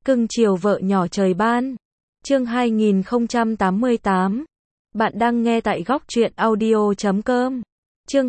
Cưng chiều vợ nhỏ trời ban. Chương 2088. Bạn đang nghe tại góc truyện audio.com. Chương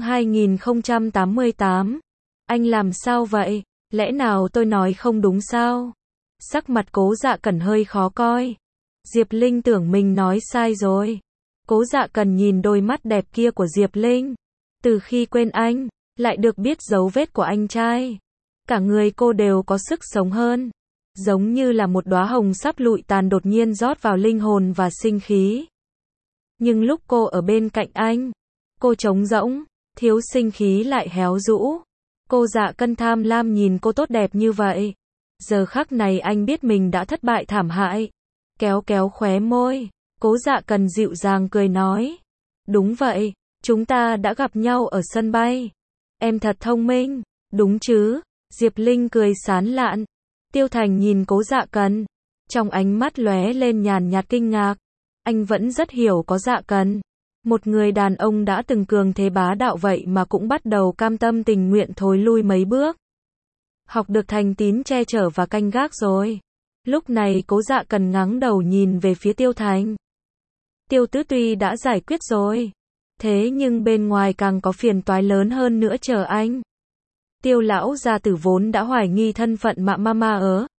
2088. Anh làm sao vậy? Lẽ nào tôi nói không đúng sao? Sắc mặt Cố Dạ Cần hơi khó coi. Diệp Linh tưởng mình nói sai rồi. Cố Dạ Cần nhìn đôi mắt đẹp kia của Diệp Linh. Từ khi quên anh, lại được biết dấu vết của anh trai. Cả người cô đều có sức sống hơn. Giống như là một đóa hồng sắp lụi tàn đột nhiên rót vào linh hồn và sinh khí. Nhưng lúc cô ở bên cạnh anh, cô trống rỗng, thiếu sinh khí lại héo rũ. Cô Dạ Cần tham lam nhìn cô tốt đẹp như vậy. Giờ khắc này anh biết mình đã thất bại thảm hại. Kéo kéo khóe môi, Cố Dạ Cần dịu dàng cười nói. Đúng vậy, chúng ta đã gặp nhau ở sân bay. Em thật thông minh, đúng chứ? Diệp Linh cười sán lạn. Tiêu Thành nhìn Cố Dạ Cần, trong ánh mắt lóe lên nhàn nhạt kinh ngạc. Anh vẫn rất hiểu Cố Dạ Cần. Một người đàn ông đã từng cường thế bá đạo vậy mà cũng bắt đầu cam tâm tình nguyện thối lui mấy bước. Học được thành tín che chở và canh gác rồi. Lúc này Cố Dạ Cần ngẩng đầu nhìn về phía Tiêu Thành. Tiêu Tứ tuy đã giải quyết rồi, thế nhưng bên ngoài càng có phiền toái lớn hơn nữa chờ anh. Tiêu lão gia tử vốn đã hoài nghi thân phận mama ở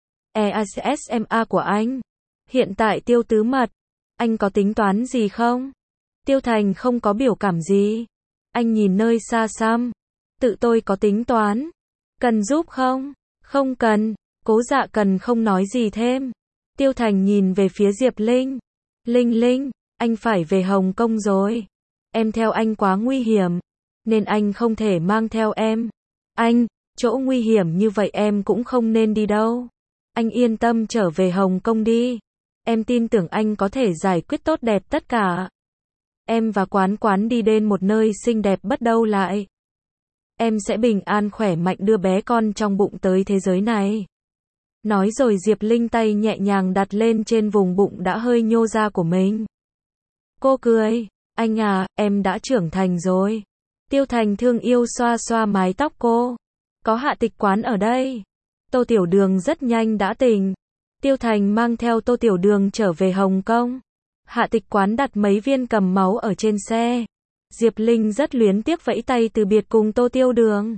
EASMA của anh. Hiện tại Tiêu Tứ mật, anh có tính toán gì không? Tiêu Thành không có biểu cảm gì. Anh nhìn nơi xa xăm. Tự tôi có tính toán. Cần giúp không? Không cần. Cố Dạ Cần không nói gì thêm. Tiêu Thành nhìn về phía Diệp Linh. Linh Linh, anh phải về Hồng Kông rồi. Em theo anh quá nguy hiểm, nên anh không thể mang theo em. Anh, chỗ nguy hiểm như vậy em cũng không nên đi đâu. Anh yên tâm trở về Hồng Kông đi. Em tin tưởng anh có thể giải quyết tốt đẹp tất cả. Em và Quán Quán đi đến một nơi xinh đẹp bất đâu lại. Em sẽ bình an khỏe mạnh đưa bé con trong bụng tới thế giới này. Nói rồi Diệp Linh tay nhẹ nhàng đặt lên trên vùng bụng đã hơi nhô ra của mình. Cô cười, anh à, em đã trưởng thành rồi. Tiêu Thành thương yêu xoa xoa mái tóc cô. Có Hạ Tịch Quán ở đây. Tô Tiểu Đường rất nhanh đã tỉnh. Tiêu Thành mang theo Tô Tiểu Đường trở về Hồng Kông. Hạ Tịch Quán đặt mấy viên cầm máu ở trên xe. Diệp Linh rất luyến tiếc vẫy tay từ biệt cùng Tô Tiểu Đường.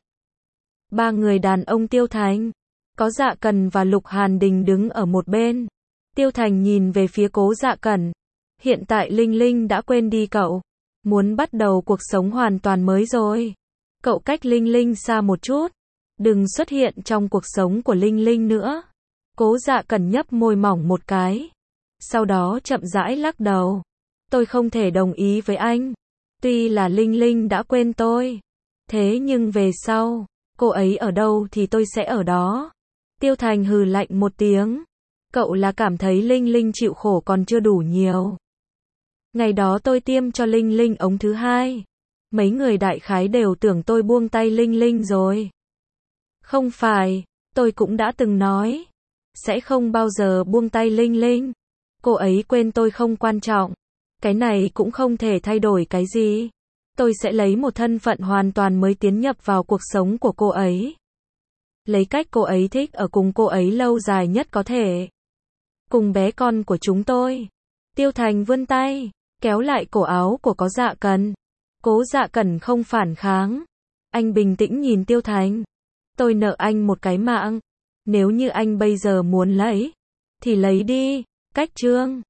Ba người đàn ông Tiêu Thành, Cố Dạ Cần và Lục Hàn Đình đứng ở một bên. Tiêu Thành nhìn về phía Cố Dạ Cần. Hiện tại Linh Linh đã quên đi cậu. Muốn bắt đầu cuộc sống hoàn toàn mới rồi. Cậu cách Linh Linh xa một chút. Đừng xuất hiện trong cuộc sống của Linh Linh nữa. Cố Dạ Cần nhấp môi mỏng một cái. Sau đó chậm rãi lắc đầu. Tôi không thể đồng ý với anh. Tuy là Linh Linh đã quên tôi. Thế nhưng về sau, cô ấy ở đâu thì tôi sẽ ở đó. Tiêu Thành hừ lạnh một tiếng. Cậu là cảm thấy Linh Linh chịu khổ còn chưa đủ nhiều. Ngày đó tôi tiêm cho Linh Linh ống thứ hai. Mấy người đại khái đều tưởng tôi buông tay Linh Linh rồi. Không phải, tôi cũng đã từng nói. Sẽ không bao giờ buông tay Linh Linh. Cô ấy quên tôi không quan trọng. Cái này cũng không thể thay đổi cái gì. Tôi sẽ lấy một thân phận hoàn toàn mới tiến nhập vào cuộc sống của cô ấy. Lấy cách cô ấy thích ở cùng cô ấy lâu dài nhất có thể. Cùng bé con của chúng tôi. Tiêu Thành vươn tay, kéo lại cổ áo của Cố Dạ Cần. Cố Dạ Cần không phản kháng. Anh bình tĩnh nhìn Tiêu Thành. Tôi nợ anh một cái mạng. Nếu như anh bây giờ muốn lấy, thì lấy đi. Cách chương